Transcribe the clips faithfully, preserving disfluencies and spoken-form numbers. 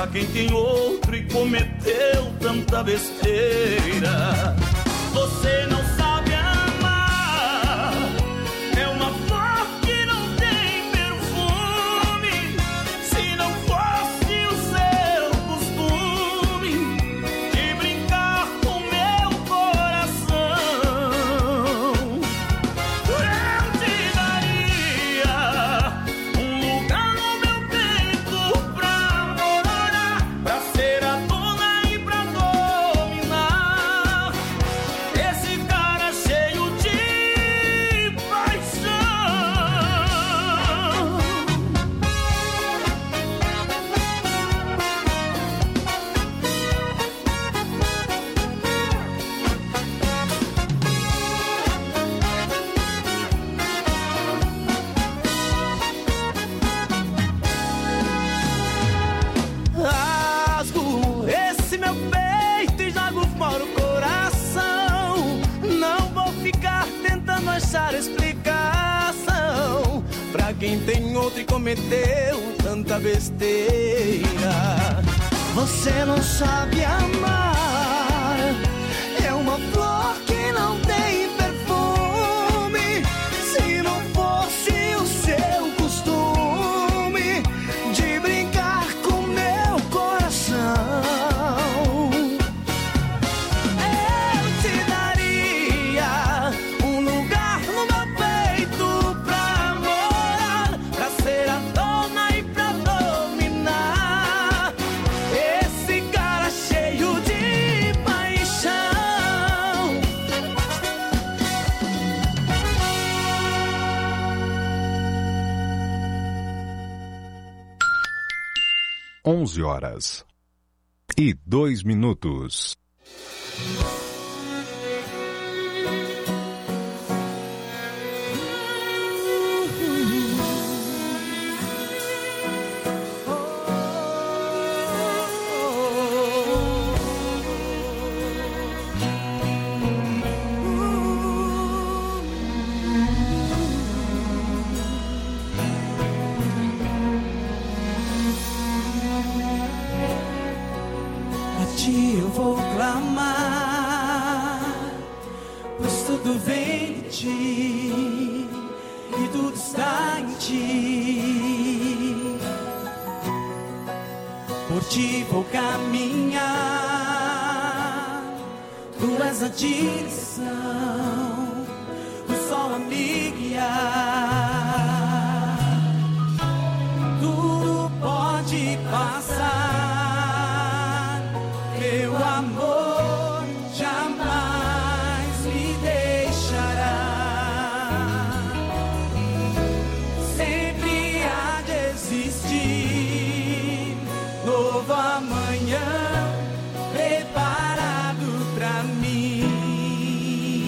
quem tem outro e cometeu tanta besteira. Você não sabe amar, é uma flor que não tem perfume. Se não fosse o seu costume de brincar com meu coração, eu te daria um lugar no meu peito pra morar, pra ser a dona e pra dominar esse cara cheio de paixão. Rasgo esse meu peito e jogo fora o coração. Não vou ficar tentando achar explicação pra quem tem outro e cometeu tanta besteira. Você não sabe amar, é uma flor que não tem perfume. Se não fosse o seu costume de brincar com meu coração, eu te daria um lugar no meu peito pra morar, pra ser a dona e pra dominar esse cara cheio de paixão. onze horas e dois minutos. A ti eu vou clamar, pois tudo vem de ti e tudo está em ti. Por ti vou caminhar, tu és a direção, o sol a me guiar. Tudo pode passar, meu amor jamais me deixará. Sempre há de existir novo amanhã preparado pra mim.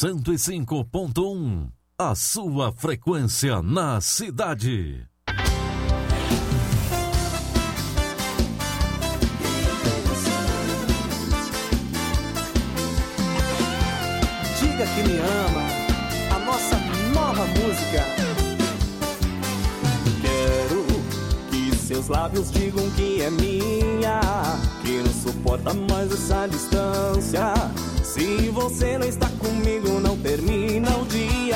cento e cinco ponto um. A sua frequência na cidade. Diga que me ama, a nossa nova música. Quero que seus lábios digam que é minha, que não suporta mais essa distância. Se você não está comigo, não termina o dia.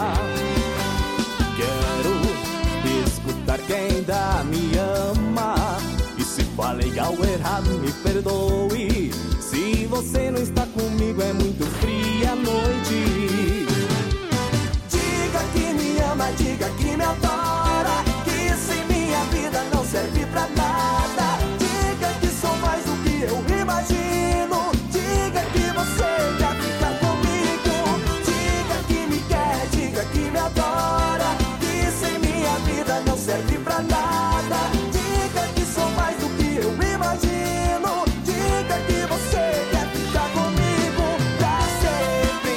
Quero escutar que ainda me ama, e se falei algo errado, me perdoe. Se você não está comigo, é muito fria a noite. Diga que me ama, diga que me adora, que sem minha vida não serve pra nada. Diga que sou mais do que eu imagino. Diga que você quer ficar comigo. Diga que me quer, diga que me adora, que sem minha vida não serve pra nada. Diga que sou mais do que eu imagino. Diga que você quer ficar comigo pra sempre.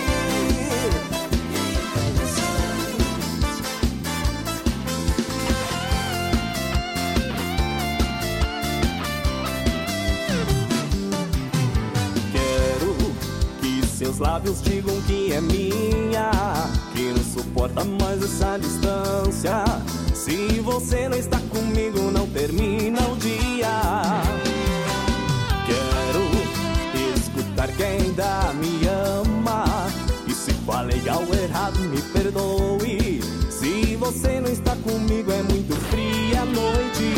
Quero que seus lábios digam que é minha, que não suporta mais essa distância. Se você não está comigo, não termina o dia. Quero escutar que ainda me ama, e se falei algo errado, me perdoe. Se você não está comigo, é muito fria a noite.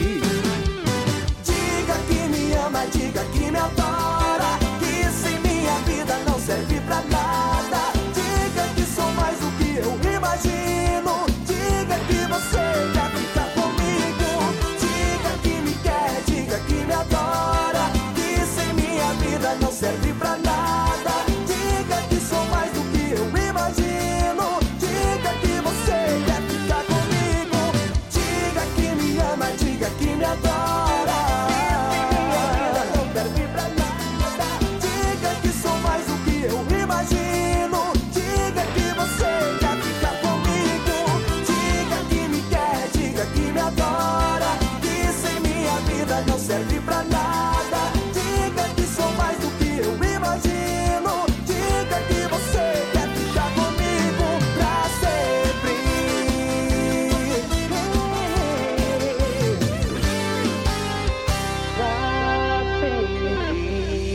Diga que me ama, diga que me adora, que sem minha vida não serve pra nada. Diga que sou mais do que eu imagino. Diga que você quer ficar comigo. Diga que me quer, diga que me adora, que sem minha vida não serve pra nada. Diga que sou mais do que eu imagino. Diga que você quer ficar comigo. Diga que me ama, diga que me adora, que sem minha vida não serve pra nada. Diga que sou mais do que eu imagino. Diga que você quer ficar comigo. Diga que me quer, diga que me adora, que sem minha vida não serve pra nada. Diga que sou mais do que eu imagino. Diga que você quer ficar comigo pra sempre. Pra sempre.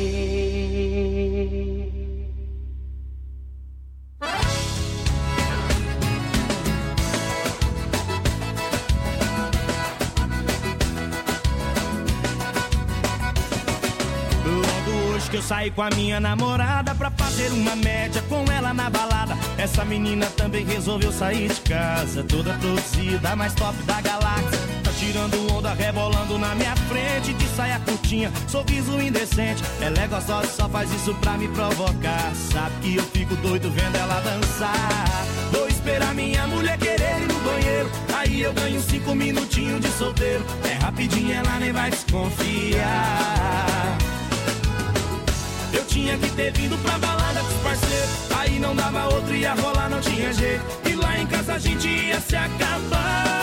Logo hoje que eu saí com a minha namorada pra fazer uma média com ela na balada. Essa menina também resolveu sair de casa, toda produzida, mais top da galáxia. Tá tirando onda, rebolando na minha frente, de saia curtinha, sorriso indecente. Ela é gostosa, só faz isso pra me provocar. Sabe que eu fico doido vendo ela dançar. Vou esperar minha mulher querer ir no banheiro, aí eu ganho cinco minutinhos de solteiro. É rapidinho, ela nem vai desconfiar. Eu tinha que ter vindo pra balada com os parceiros, aí não dava outro, ia rolar, não tinha jeito. E lá em casa a gente ia se acabar.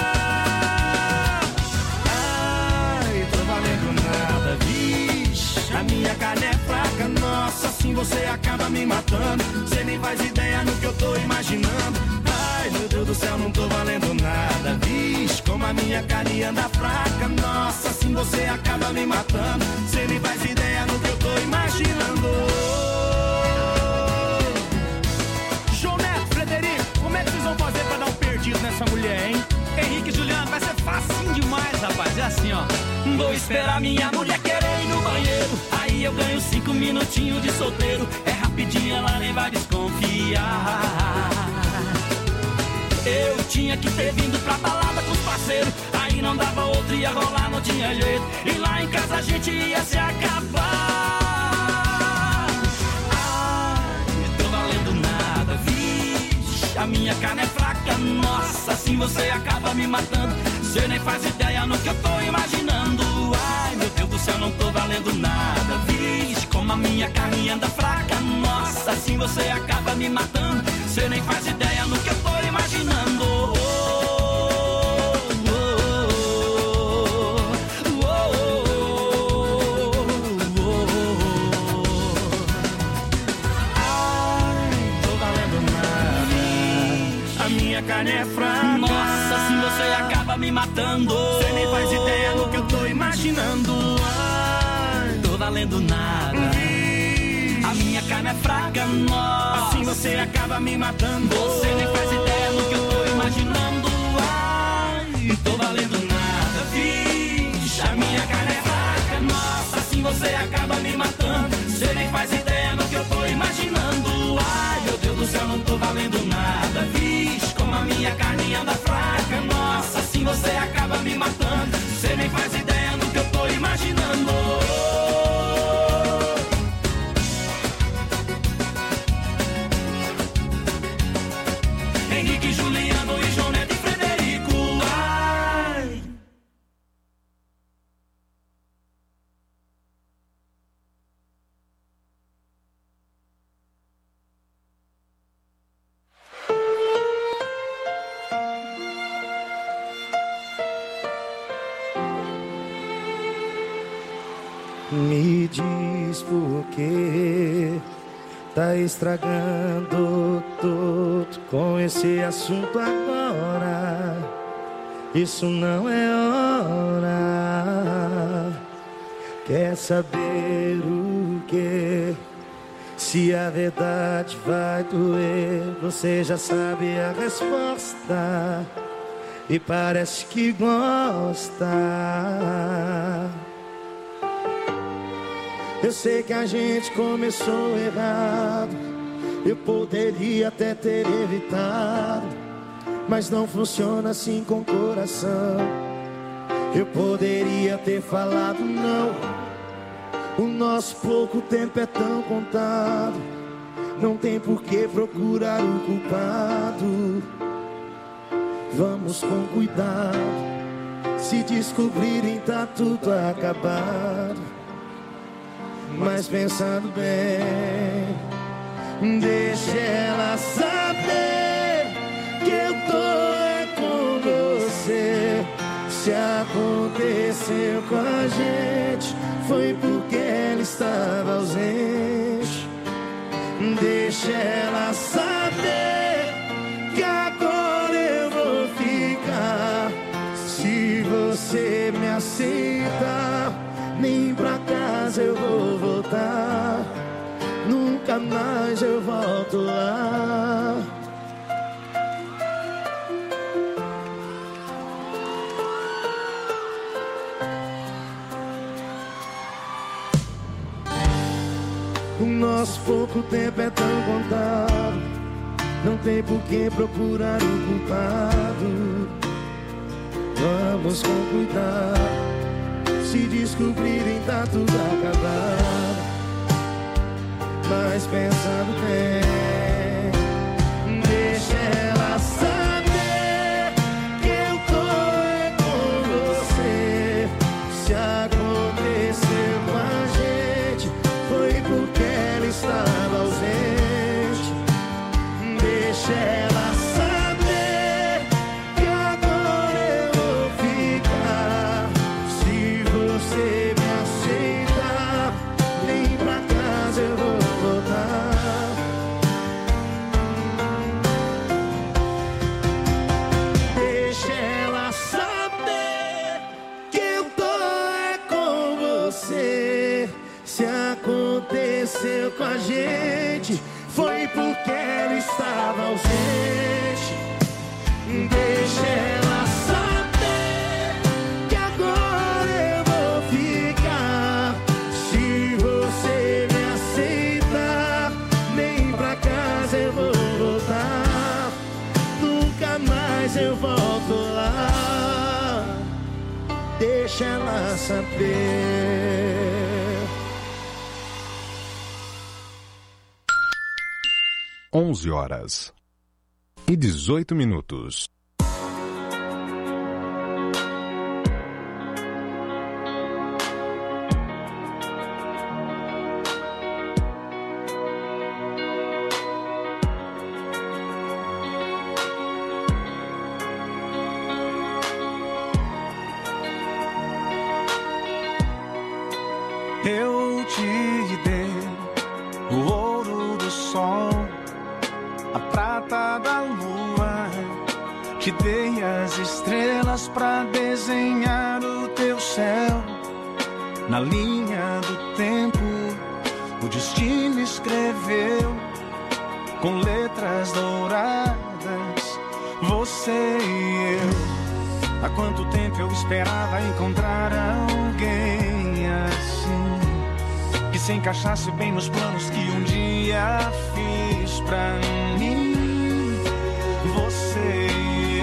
Ai, tô valendo nada, vixe, a minha carne é fraca, nossa, assim você acaba me matando. Cê nem faz ideia no que eu tô imaginando. Ai, meu Deus do céu, não tô valendo nada, vixe, como a minha carne anda fraca, nossa, assim você acaba me matando. Cê nem faz ideia no que eu tô imaginando. João Neto, Frederico, como é que vocês vão fazer pra dar um perdido nessa mulher, hein? Henrique e Juliano, vai ser facinho demais, rapaz. É assim, ó. Vou esperar minha mulher querer ir no banheiro, aí eu ganho cinco minutinhos de solteiro. É rapidinho, ela nem vai desconfiar. Eu tinha que ter vindo pra balada com os parceiros, aí não dava outro, ia rolar, não tinha jeito. E lá em casa a gente ia se acabar. Ai, tô valendo nada, vixe, a minha carne é fraca, nossa, assim você acaba me matando. Cê nem faz ideia no que eu tô imaginando. Ai, meu Deus do céu, não tô valendo nada, vixe, como como a minha carne anda fraca. Nossa, assim você acaba me matando. Você nem faz ideia no que eu tô imaginando. Oh, oh, oh, oh, oh, oh. Ai, tô valendo nada. A minha carne é fraca. Nossa, assim você acaba me matando. Você nem faz ideia no que eu tô imaginando. Ai, tô valendo nada. A minha carne é fraca, nossa. Assim você acaba me matando. Você nem faz ideia no que eu tô imaginando. Ai, tô valendo nada. Vixe, a minha carne é fraca, nossa. Assim você acaba me matando. Você nem faz ideia no que eu tô imaginando. Ai, meu Deus do céu, não tô valendo nada. Vixe, como a minha carne anda fraca, nossa. Assim você acaba me matando. Você nem faz ideia no que eu tô imaginando. Henrique, Juliano e João Neto e Frederico. Ai. Me diz por que tá estragando tudo com esse assunto agora. Isso não é hora. Quer saber o que? Se a verdade vai doer, você já sabe a resposta e parece que gosta. Eu sei que a gente começou errado, eu poderia até ter evitado, mas não funciona assim com o coração. Eu poderia ter falado não, o nosso pouco tempo é tão contado. Não tem por que procurar o culpado. Vamos com cuidado, se descobrirem tá tudo acabado. Mas pensando bem, deixa ela saber que eu tô é com você. Se aconteceu com a gente, foi porque ela estava ausente. Deixa ela saber que agora eu vou ficar. Se você me aceita, nem pra casa eu vou voltar. Nunca mais eu volto lá. O nosso pouco tempo é tão contado. Não tem por que procurar o culpado. Vamos com cuidado, se descobrirem tá tudo acabado. Mas pensando bem, deixa ela saber que eu tô é com você. Se aconteceu com a gente, foi porque ela estava ausente. Deixa ela saber que agora eu vou ficar. Se você me aceita, nem pra casa eu vou voltar. Deixa ela saber que eu tô é com você. Se aconteceu com a gente, foi porque ela estava ausente. Deixa ela saber que agora eu vou ficar. Se você me aceita, nem pra casa eu vou voltar. Nunca mais eu volto lá. Deixa ela saber. onze horas e dezoito minutos. prata da lua. Te dei as estrelas pra desenhar o teu céu. Na linha do tempo, o destino escreveu com letras douradas, você e eu. Há quanto tempo eu esperava encontrar alguém assim, que se encaixasse bem nos planos que um dia fiz pra mim. Você e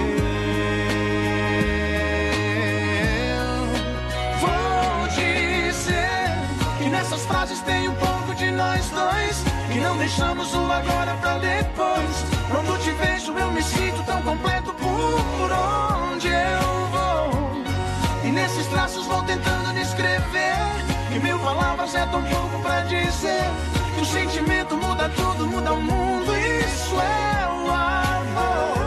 eu. Vou dizer que nessas frases tem um pouco de nós dois, que não deixamos o agora pra depois. Quando te vejo eu me sinto tão completo por onde eu vou. E nesses traços vou tentando descrever que mil palavras é tão pouco pra dizer que o sentimento muda tudo, muda o mundo. Isso é o amor.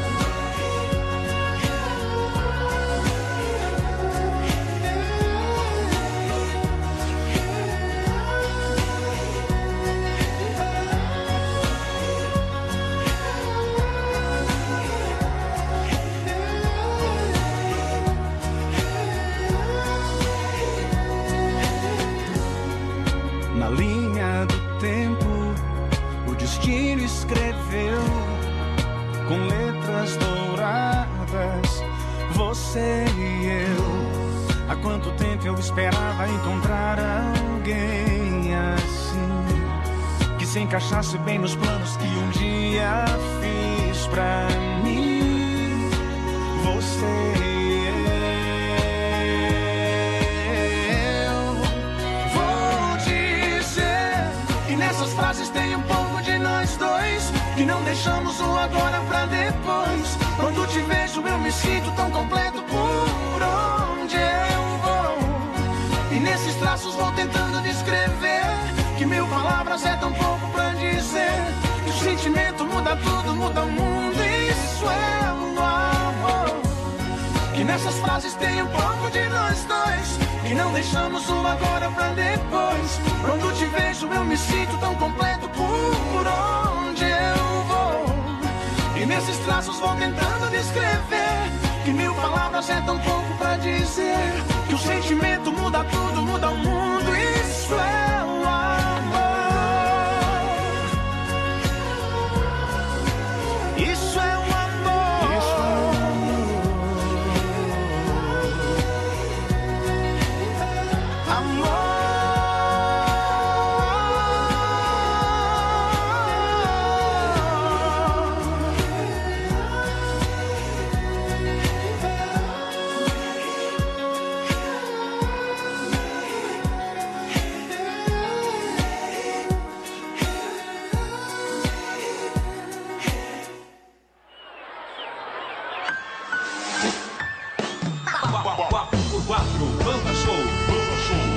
Na linha do tempo, o destino escreveu com letras douradas, você e eu. Há quanto tempo eu esperava encontrar alguém assim, que se encaixasse bem nos planos que um dia fiz pra mim. Você e eu. Vou dizer que nessas frases tem um pouco de nós dois, que não deixamos o agora pra depois. Quando te vejo eu me sinto tão completo por onde eu vou. E nesses traços vou tentando descrever que mil palavras é tão pouco pra dizer que o sentimento muda tudo, muda o mundo. Isso é o amor. Que nessas frases tem um pouco de nós dois, que não deixamos o agora pra depois. Quando te vejo eu me sinto tão completo por onde eu vou. E nesses traços vou tentando descrever que mil palavras é tão pouco pra dizer que o sentimento muda tudo, muda o mundo. Isso é o amor. Isso é o amor. Isso é o amor. Amor. quatro por quatro, Banda Show. Banda Show.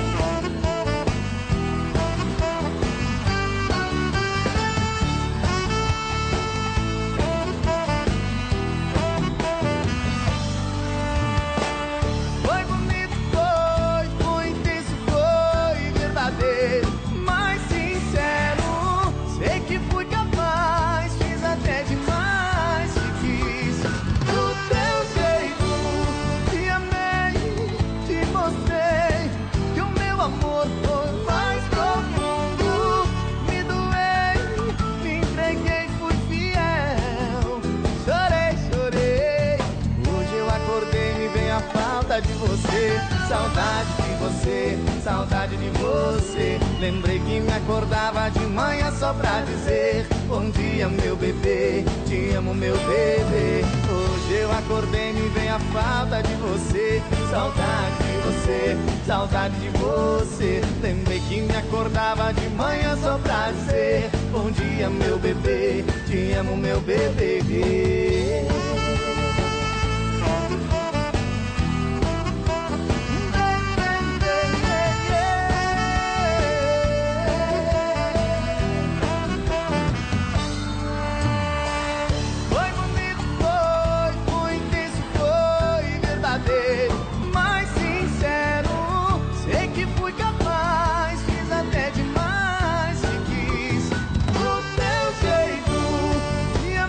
Foi bonito, foi, foi intenso, foi verdadeiro, mas sincero. Sei que fui capaz, fiz até demais, te quis do teu jeito. Te amei, te mostrei que o meu amor foi mais profundo. Me doei, me entreguei, fui fiel. Chorei, chorei. Hoje eu acordei, me vem a falta de você. Saudade de você, saudade de você. Lembrei que me acordava de manhã só pra dizer bom dia, meu bebê, te amo, meu bebê. Hoje eu acordei, me vem a falta de você. Saudade de você, saudade de você. Lembrei que me acordava de manhã só pra dizer bom dia, meu bebê, te amo, meu bebê. Foi bonito, foi, foi intenso, foi verdadeiro, mas sincero. Sei que fui capaz, fiz até demais, te quis do teu jeito. Te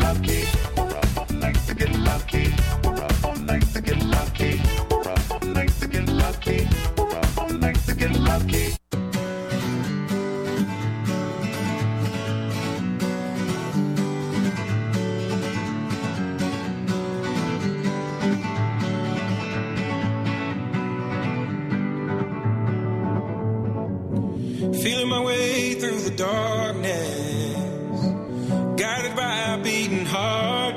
lucky. Like to get lucky. Like to get lucky. Like to get lucky. Like to get lucky. Feeling my way through the darkness, guided by a beating heart.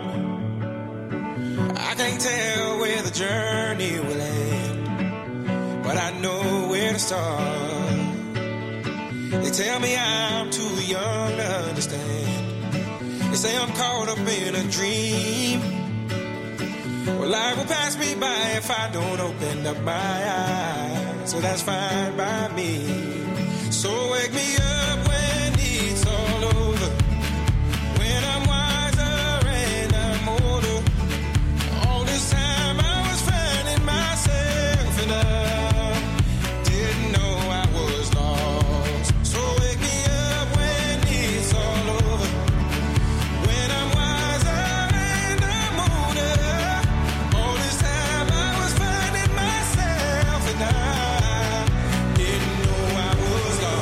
I can't tell where the journey will end, but I know where to start. They tell me I'm too young to understand. They say I'm caught up in a dream. Well, life will pass me by if I don't open up my eyes, so that's fine by me. So wake me up when it's all over, when I'm wiser and I'm older. All this time I was finding myself and I didn't know I was lost. So wake me up when it's all over, when I'm wiser and I'm older. All this time I was finding myself and I didn't know I was lost.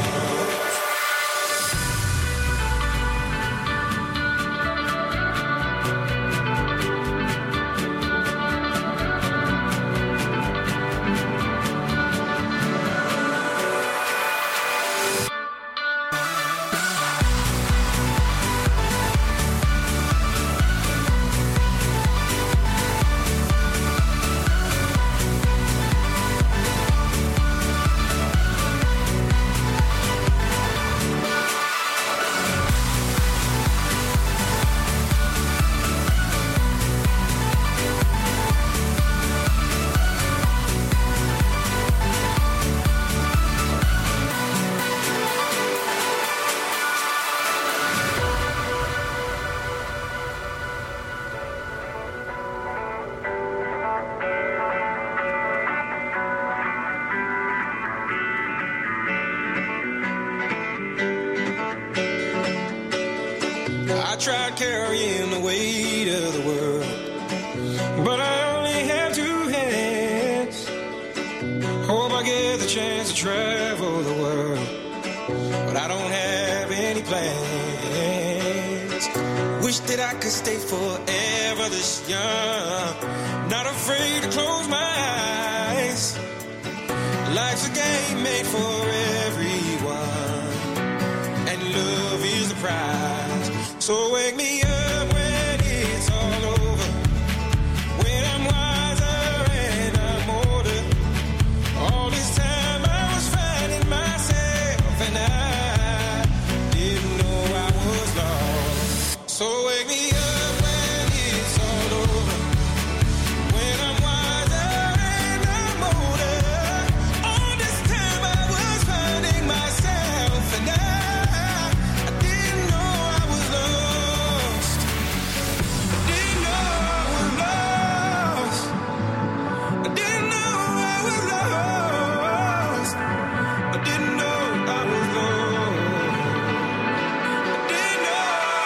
I tried carrying the weight of the world, but I only have two hands. Hope I get the chance to travel the world, but I don't have any plans. Wish that I could stay forever this young, not afraid to close my eyes. Life's a game made for everyone, and love is the prize. So wake me up when it's all over, when I'm wiser and I'm older. All this time I was finding myself and I didn't know I was lost. So wake me up when it's all over, when I'm wiser and I'm older. All this time I was finding myself and I, I didn't know I was lost. I didn't know I was lost. I didn't know I was lost. I didn't know I was lost. I didn't know.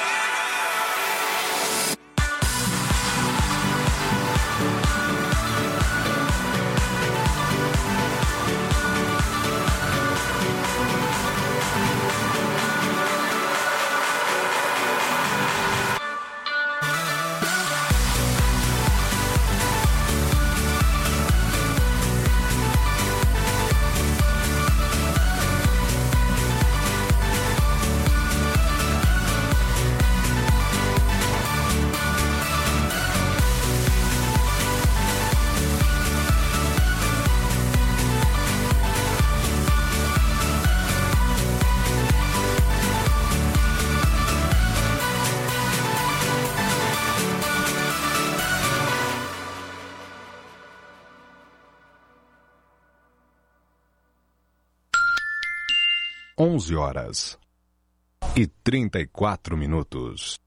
onze horas e trinta e quatro minutos.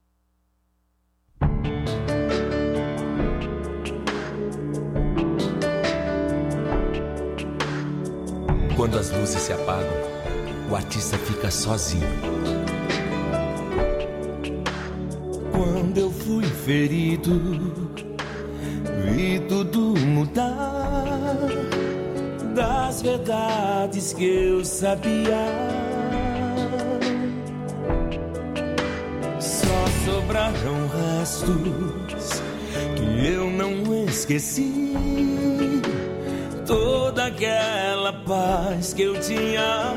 Quando as luzes se apagam, o artista fica sozinho. Quando fui ferido, vi tudo mudar das verdades que eu sabia. Só sobraram restos que eu não esqueci. Toda aquela paz que eu tinha.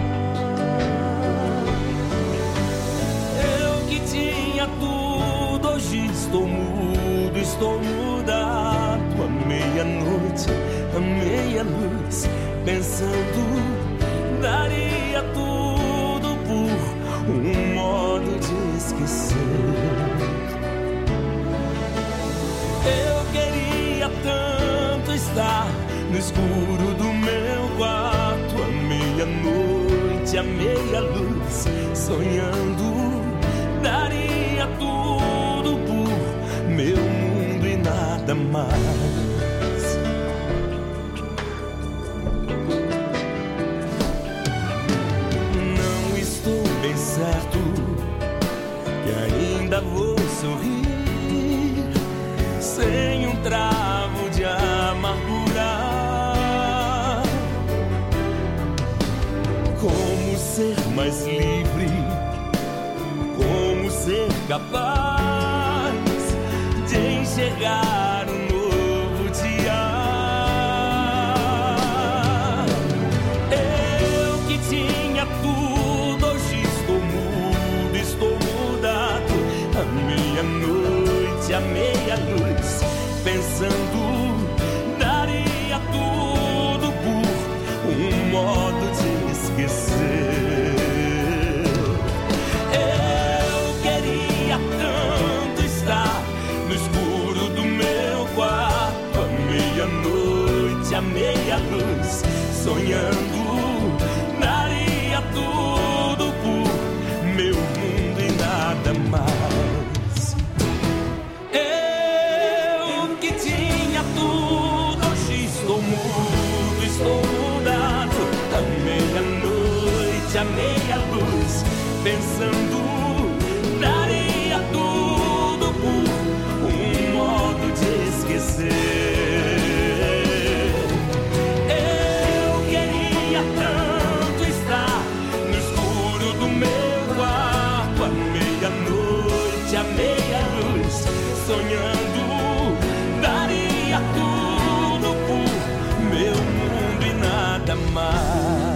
Eu que tinha tudo, hoje estou mudo, estou mudado. À meia-noite, à meia-luz, pensando, daria tudo por um modo de esquecer. Eu queria tanto estar no escuro do meu quarto, à meia-noite, à meia-luz, sonhando, daria tudo por meu mundo e nada mais. Não estou bem certo que ainda vou sorrir sem um travo de amargura. Como ser mais livre, como ser capaz de enxergar um novo dia. Eu que tinha tudo, hoje estou mudo, estou mudado. À meia-noite, à meia-luz, pensando, daria tudo por um modo de esquecer. Eu queria tanto estar no escuro do meu quarto, à meia-noite, à meia-luz, sonhando, daria tudo por meu mundo e nada mais. Eu que tinha tudo, hoje estou mudo, estou mudado. À meia-noite, à meia-luz, pensando, daria tudo por um modo de esquecer. Eu queria tanto estar no escuro do meu quarto, à meia-noite, à meia-luz, sonhando, daria tudo por meu mundo e nada mais.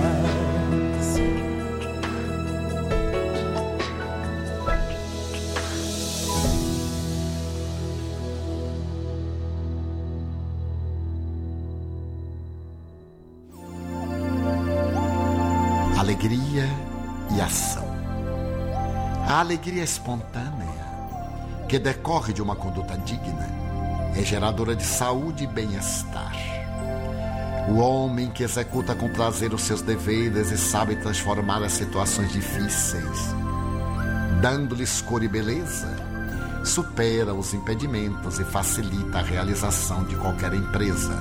Alegria e ação. A alegria espontânea, que decorre de uma conduta digna, é geradora de saúde e bem-estar. O homem que executa com prazer os seus deveres e sabe transformar as situações difíceis, dando-lhes cor e beleza, supera os impedimentos e facilita a realização de qualquer empresa.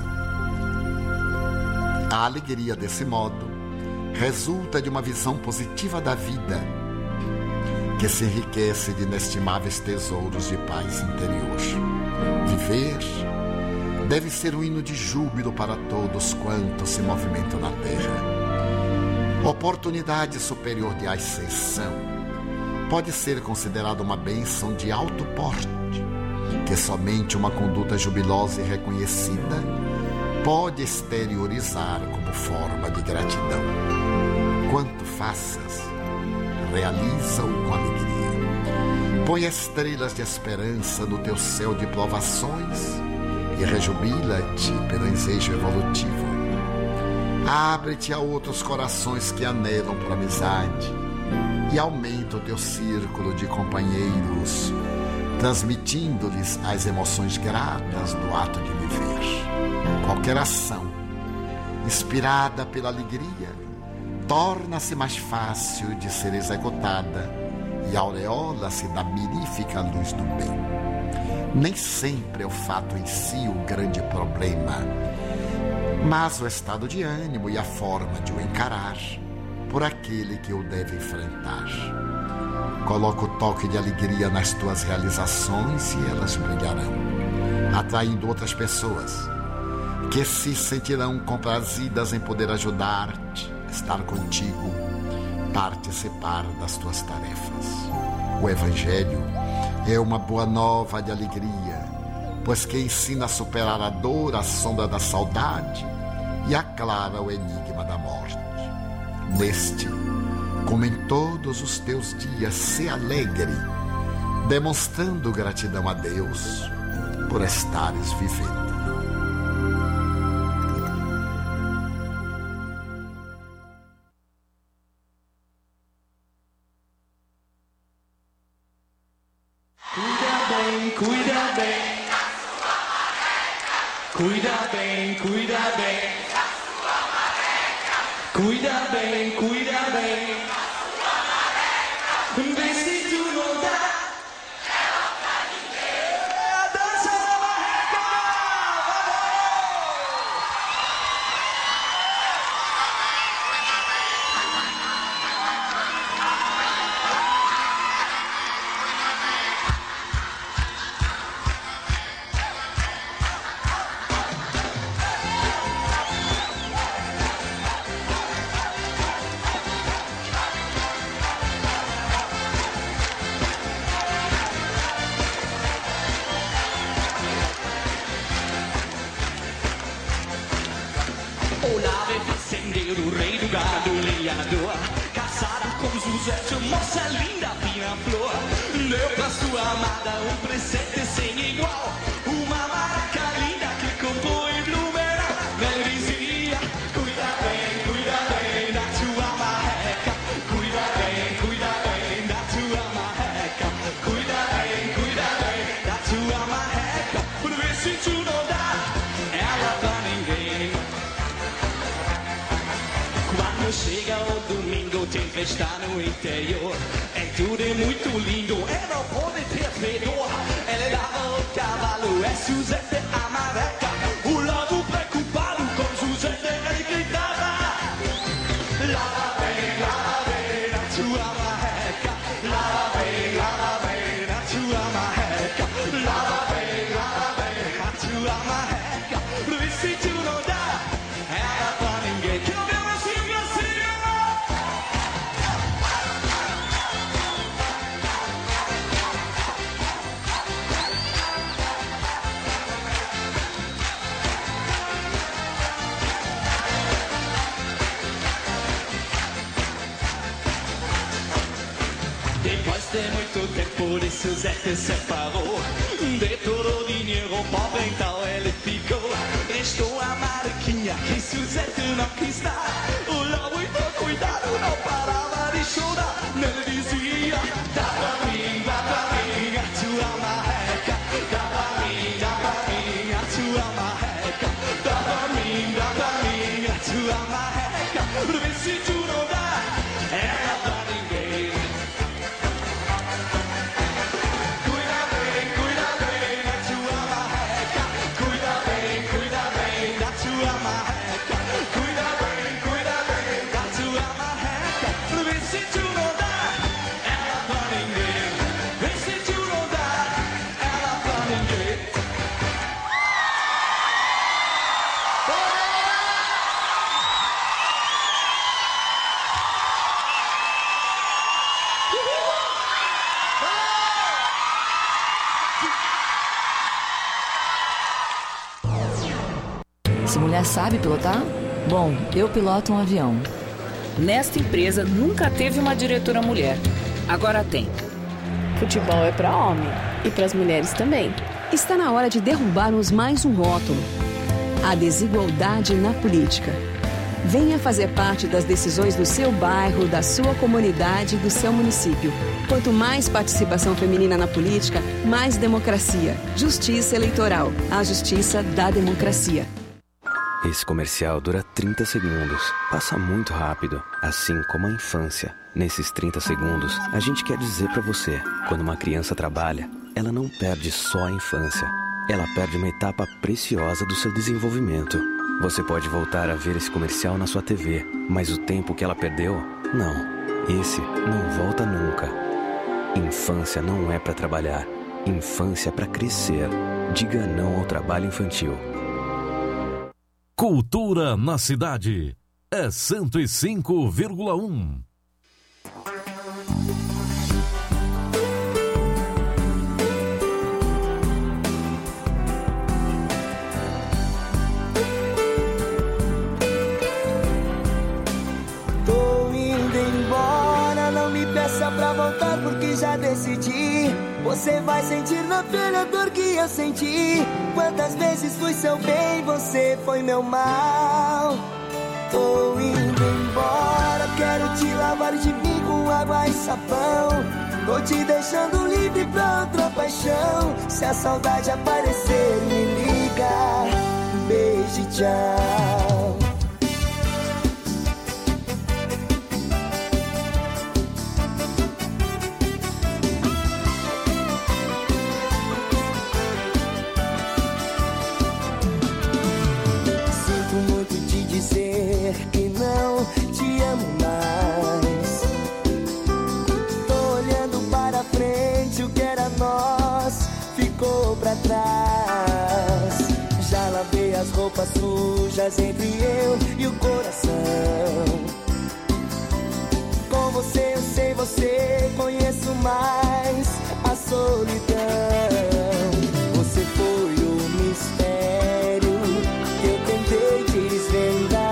A alegria, desse modo, resulta de uma visão positiva da vida, que se enriquece de inestimáveis tesouros de paz interior. Viver deve ser um hino de júbilo para todos quantos se movimentam na terra. Oportunidade superior de ascensão pode ser considerada uma bênção de alto porte, que somente uma conduta jubilosa e reconhecida pode exteriorizar como forma de gratidão. Quanto faças, realiza-o com alegria. Põe estrelas de esperança no teu céu de provações e rejubila-te pelo ensejo evolutivo. Abre-te a outros corações que anelam por amizade e aumenta o teu círculo de companheiros, transmitindo-lhes as emoções gratas do ato de viver. Qualquer ação inspirada pela alegria torna-se mais fácil de ser executada e aureola-se da mirífica luz do bem. Nem sempre é o fato em si o grande problema, mas o estado de ânimo e a forma de o encarar por aquele que o deve enfrentar. Coloca o toque de alegria nas tuas realizações e elas brilharão, atraindo outras pessoas que se sentirão comprazidas em poder ajudar-te, estar contigo, participar das tuas tarefas. O Evangelho é uma boa nova de alegria, pois que ensina a superar a dor, a sombra da saudade e aclara o enigma da morte. Neste, como em todos os teus dias, se alegre, demonstrando gratidão a Deus por estares vivendo. Cuida bem, cuida bem, cuida bem, cuida bem, cuida bem. Vê se tu não dá ela pra ninguém. É a dança da marreca. Olá, fazendeiro, rei do gado, lenhador, casada com José, moça linda, fina flor. Deu pra sua amada um presente sem igual, uma maraca linda que comprou em Blumenau. Ele dizia, cuida bem, cuida bem da tua marreca, cuida bem, cuida bem da tua marreca, cuida bem, cuida bem da tua marreca. Por ver se tu não dá ela pra ninguém. Quando chega o domingo tem festa no interior, é tudo é muito lindo, é não pode ter fedor. Ele lava o cavalo, é Suzete a marreca, o lado preocupado com Suzete ele gritava. Lava bem, lava bem na tua marreca, lava bem, lava bem na tua marreca, lava bem, lava bem na tua marreca. Por isso se tu não dá ela pra ninguém. Que eu vejo assim, assim. Depois de muito tempo de Suzete separou, de todo o dinheiro pobre então ele ficou. Restou a marquinha que Suzete não quis dar, o lobo então cuidado não parava de chorar. Ele dizia, dá pra mim, dá pra mim a tua marreca, dá pra mim, dá pra mim a tua marreca, dá pra mim, dá pra mim a tua marreca. Por ver se tu não dá ela pra ninguém. Cuida bem, cuida bem da tua marreca, cuida bem, cuida bem da tua marreca, cuida bem, cuida bem da tua marreca. Por ver se tu não dá ela pra ninguém. Vê se tu não dá ela pra ninguém. Essa mulher sabe pilotar? Bom, eu piloto um avião. Nesta empresa nunca teve uma diretora mulher. Agora tem. Futebol é para homem e para as mulheres também. Está na hora de derrubarmos mais um rótulo: a desigualdade na política. Venha fazer parte das decisões do seu bairro, da sua comunidade, do seu município. Quanto mais participação feminina na política, mais democracia. Justiça Eleitoral. A justiça da democracia. Esse comercial dura trinta segundos. Passa muito rápido, assim como a infância. Nesses trinta segundos, a gente quer dizer pra você: quando uma criança trabalha, ela não perde só a infância. Ela perde uma etapa preciosa do seu desenvolvimento. Você pode voltar a ver esse comercial na sua T V, mas o tempo que ela perdeu, não. Esse não volta nunca. Infância não é para trabalhar. Infância é para crescer. Diga não ao trabalho infantil. Cultura na cidade é cento e cinco vírgula um. Tô indo embora, não me peça pra voltar porque já decidi. Você vai sentir na pele a dor que eu senti. Quantas vezes fui seu bem, você foi meu mal. Tô indo embora, quero te lavar de mim com água e sabão. Tô te deixando livre pra outra paixão. Se a saudade aparecer, me liga. Beijo e tchau. Que não te amo mais. Tô olhando para frente, o que era nós ficou pra trás. Já lavei as roupas sujas entre eu e o coração. Com você eu sei, você conheço mais a solidão. Você foi o mistério que eu tentei desvendar.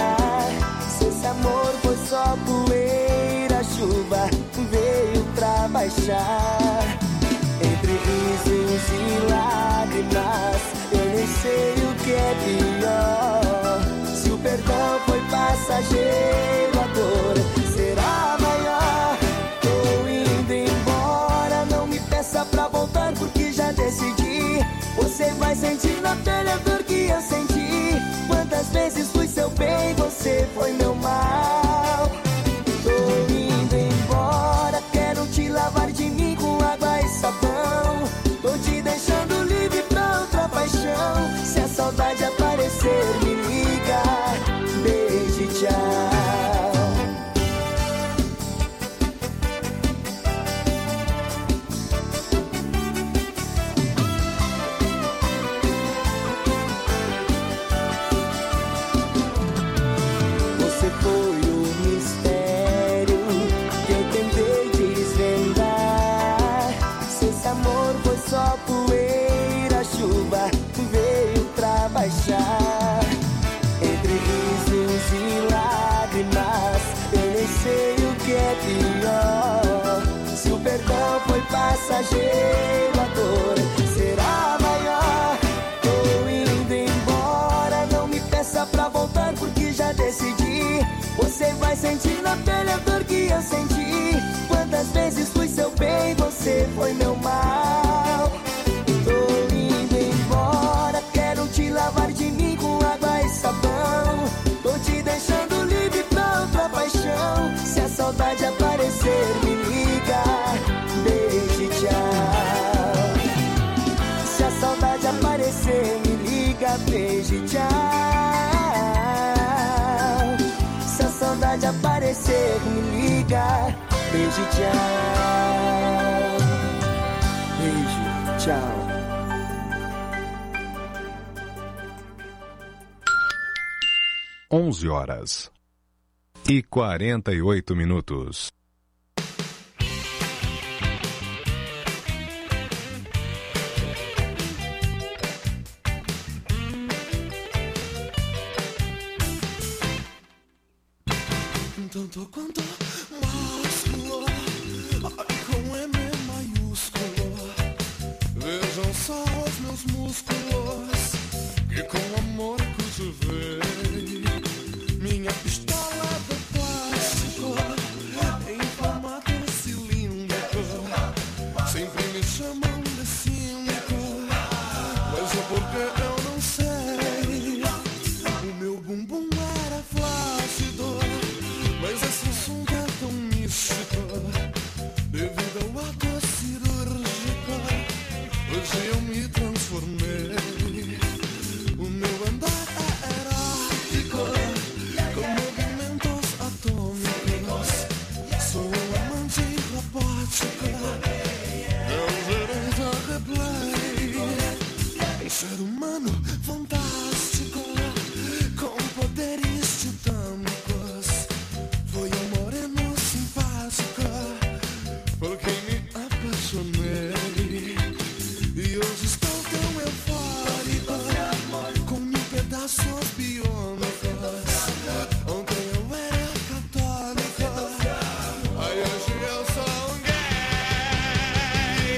Amor foi só poeira, chuva veio pra baixar. Entre risos e lágrimas, eu nem sei o que é pior. Se o perdão foi passageiro, a dor será maior. Tô indo embora, não me peça pra voltar porque já decidi. Você vai sentir na pele a dor que eu senti. Quantas vezes fui seu bem, você foi meu mal. Tô indo embora, quero te lavar de mim com água e sabão. Tô te deixando livre pra outra paixão. Se a saudade aparecer, me liga. Beijo e tchau. Só poeira, chuva veio pra baixar. Entre risos e lágrimas, eu nem sei o que é pior. Se o perdão foi passageiro, a dor será maior. Tô indo embora, não me peça pra voltar porque já decidi. Você vai sentir na pele a dor que eu senti. Quantas vezes fui seu bem, você foi meu mal. Tô indo embora, quero te lavar de mim com água e sabão. Tô te deixando livre pra outra paixão. Se a saudade aparecer, me liga. Beijo e tchau. Se a saudade aparecer, me liga. Beijo e tchau. Se a saudade aparecer, me liga. Beijo e tchau. Beijo, tchau. Onze horas e quarenta e oito minutos. Tanto quanto másculo, ai com M maiúsculo. Vejam só os meus músculos, que com amor cultivei. Minha pistola de plástico, em formato cilíndrico. Sempre me chamam de cínico, mas o porquê eu não sei. O meu bumbum era flácido, mas esse assunto é tão místico. Devido ao ato cirúrgico, hoje eu me transformei. O meu andar é erótico, com movimentos atômicos. Sou um amante robótico, ser humano fantástico, com poderes titânicos. Foi um moreno simpático, por quem me apaixonei. E hoje estou tão eufórico, com mil pedaços biônicos. Ontem eu era católico, aí hoje eu sou um gay.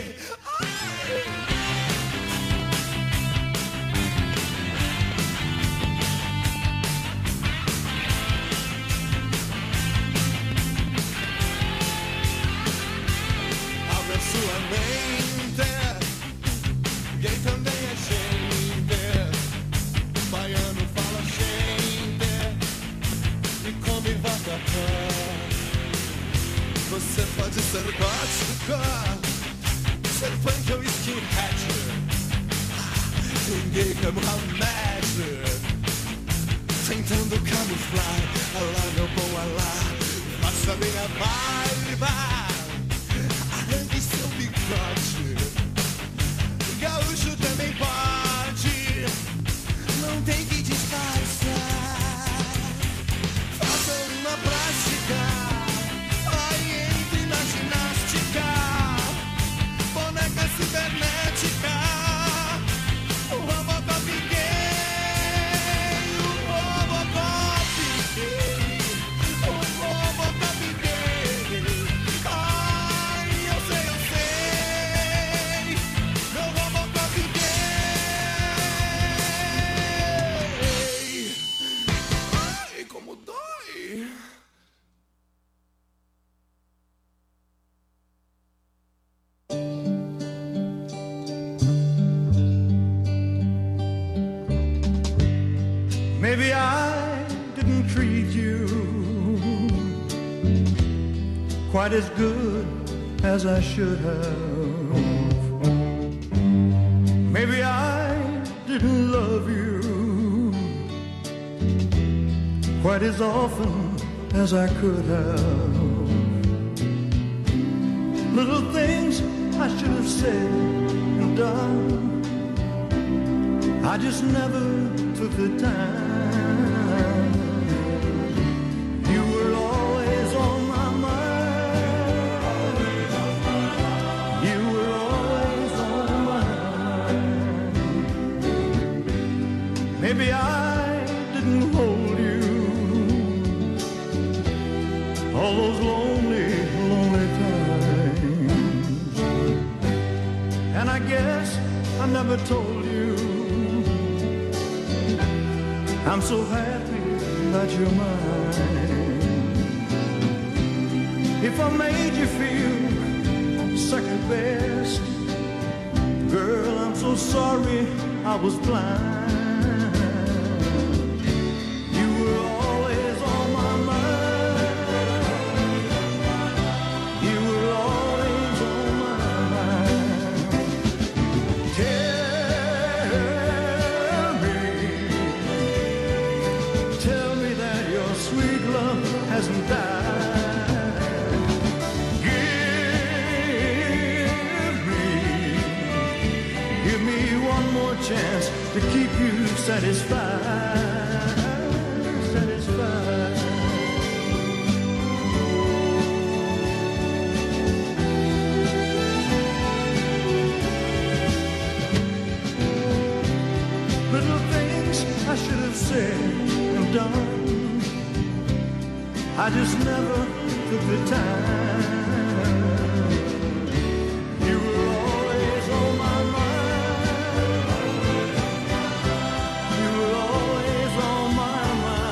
Abre sua mente, gay também é gente. Baiano fala gente e come vatapá. Você pode ser gótico, ser punk ou skinhead. Tem gay como Mohamed, tentando camuflar. Alá, meu bom alá, faça minha barba, arranque seu bigode. Gaúcho também pode, não tem que disfarçar. Faça uma plástica, aí entre na ginástica. Boneca cibernética, o Robocop gay, o Robocop gay, o Robocop gay. Ai, eu sei, eu sei, meu Robocop gay. Ai, como dói. Maybe I didn't treat you quite as good as I should have. Maybe I didn't love you quite as often as I could have. Little things I should have said and done, I just never took the time. You were always on my mind. You were always on my mind. Maybe I didn't hold you all those lonely, lonely times. And I guess I never told you I'm so happy that you're mine. If I made you feel second best, girl, I'm so sorry I was blind. You were always on my mind. You were always on my mind. Tell me, tell me that your sweet love hasn't died. Give me, give me one more chance to keep you satisfied, satisfied. Little things I should have said and done, I just never took the time. You were always on my mind. You were always on my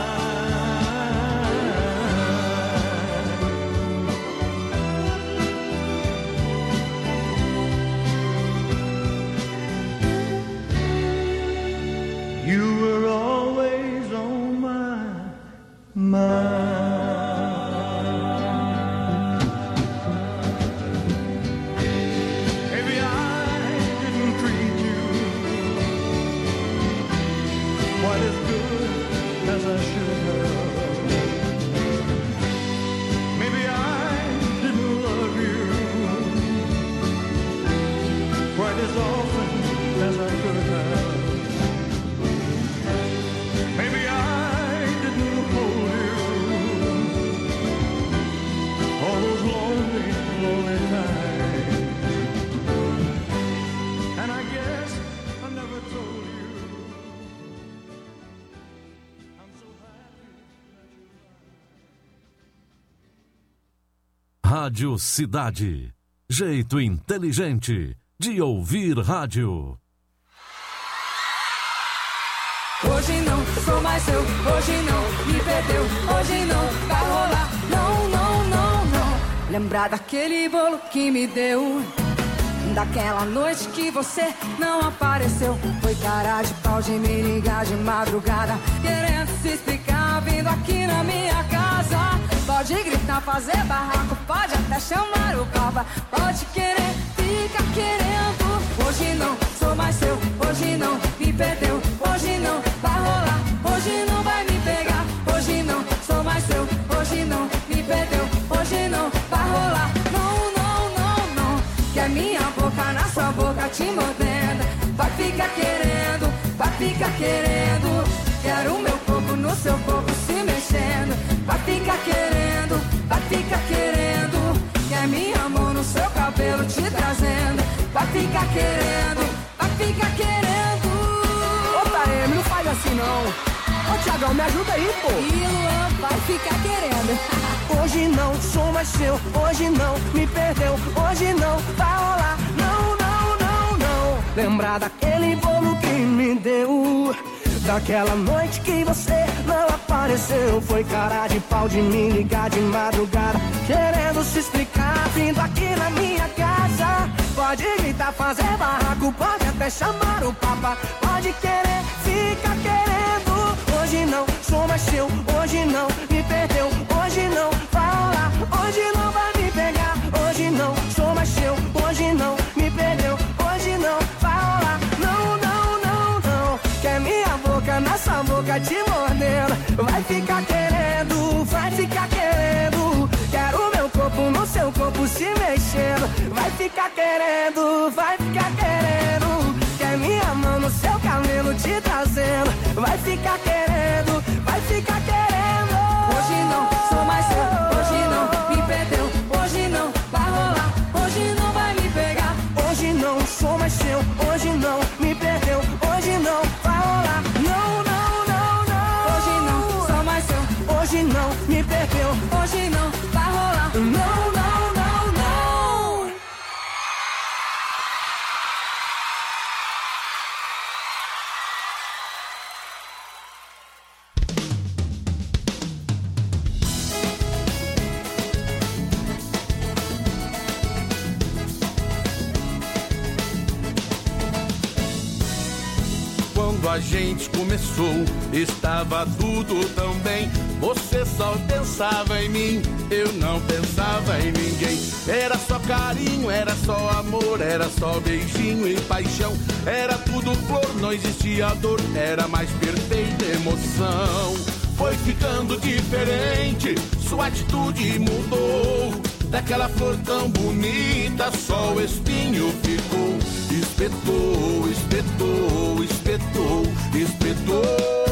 mind. You were always on my mind. as I could have. Maybe I didn't hold you all those lonely, lonely nights. And I guess I never told you. I'm so happy that you're Rádio Cidade. Jeito inteligente de ouvir rádio. Hoje não sou mais eu, hoje não me perdeu, hoje não vai rolar, não, não, não, não. Lembrar daquele bolo que me deu, daquela noite que você não apareceu. Foi cara de pau de me ligar de madrugada, querendo se explicar, vindo aqui na minha casa. Pode gritar, fazer barraco, pode até chamar o papa, pode querer, fica querendo. Hoje não sou mais seu, hoje não me perdeu, hoje não vai rolar, hoje não vai me pegar. Hoje não sou mais seu, hoje não me perdeu, hoje não vai rolar, não, não, não, não. Que é minha boca na sua boca te mordendo, vai ficar querendo, vai ficar querendo. Quero o meu corpo no seu corpo se mexendo, vai ficar querendo, vai ficar querendo. Que é minha mão no seu cabelo te trazendo, vai ficar querendo, vai ficar querendo. Ô Taeme, não faz assim não. Ô Thiagão, me ajuda aí, pô. E Luan vai ficar querendo. Hoje não sou mais seu, hoje não me perdeu, hoje não vai rolar, não, não, não, não. Lembrar daquele bolo que me deu, daquela noite que você não apareceu. Foi cara de pau de me ligar de madrugada, querendo se explicar, vindo aqui na minha casa. Pode gritar, fazer barraco, pode até chamar o papa, pode querer, fica querendo. Hoje não sou mais seu, hoje não me perdeu, hoje não vai rolar, hoje não vai me pegar. Hoje não sou mais seu, hoje não me perdeu, hoje não vai rolar, não, não, não, não. Que é minha boca na sua boca te mordendo, vai ficar querendo, vai ficar querendo. Quero meu corpo no seu corpo se mexendo, vai ficar querendo, vai ficar querendo. Que é minha mão no seu cabelo te trazendo, vai ficar querendo, vai ficar querendo. Hoje não sou mais seu, hoje não me perdeu, hoje não vai rolar, hoje não vai me pegar. Hoje não sou mais seu, hoje não me perdeu, hoje não vai rolar, não, não, não, não. Hoje não sou mais seu, hoje não me perdeu, hoje não vai rolar, não, não, não, não. Quando a gente começou, estava tudo tão bem. Você só pensava em mim, eu não pensava em ninguém. Era só carinho, era só amor, era só beijinho e paixão. Era tudo flor, não existia dor, era mais perfeita emoção. Foi ficando diferente, sua atitude mudou. Daquela flor tão bonita, só o espinho ficou. Espetou, espetou, espetou, espetou.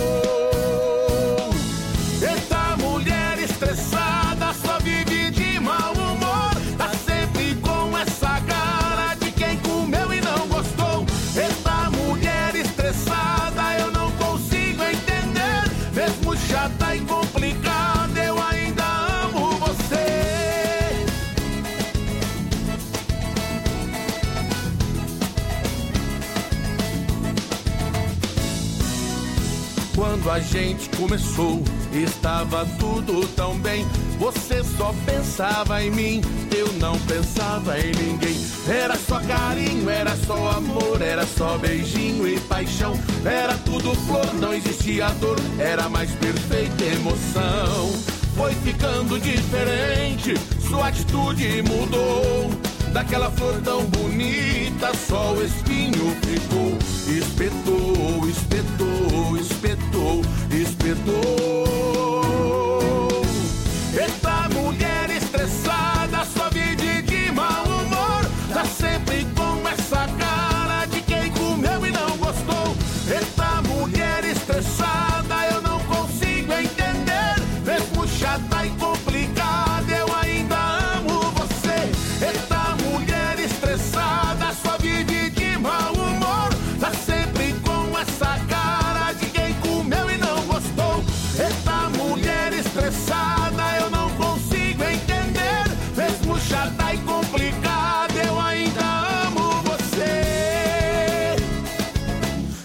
Eita mulher estressada, só vive de mau humor. Tá sempre com essa cara de quem comeu e não gostou. Eita mulher estressada, eu não consigo entender. Mesmo chata e complicada, eu ainda amo você. Quando a gente começou, estava tudo tão bem. Você só pensava em mim, eu não pensava em ninguém. Era só carinho, era só amor, era só beijinho e paixão. Era tudo flor, não existia dor, era mais perfeita emoção. Foi ficando diferente, sua atitude mudou. Daquela flor tão bonita, só o espinho